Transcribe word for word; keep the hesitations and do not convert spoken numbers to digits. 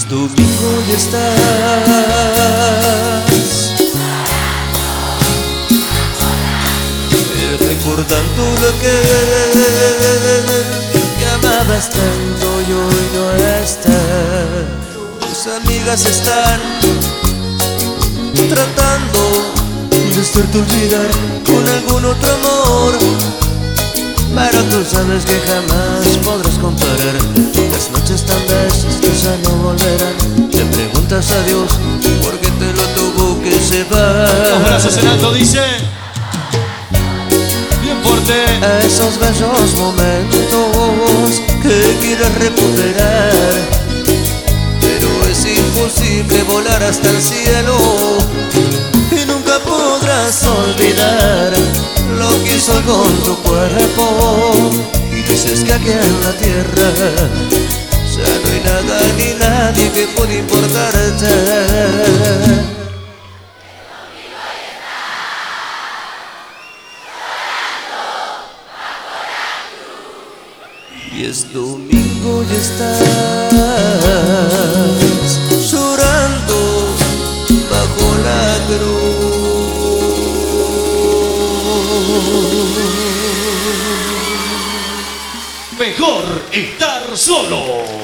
es domingo y estás recordando lo que que amabas tanto y hoy no está. Tus amigas están tratando de hacerte olvidar con algún otro amor, pero tú sabes que jamás podrás comparar. Las noches tan bellas quizá no volverán. Te preguntas a Dios por qué te lo tuvo que llevar. Los brazos en alto, dice. Bien fuerte. Esos bellos momentos que quieres recuperar, pero es imposible volar hasta el cielo y nunca podrás olvidar lo que hizo con tu cuerpo. Y dices que aquí en la tierra ya no hay nada ni nadie que pueda importarte. Y es domingo y estás llorando bajo la cruz. Mejor estar solo.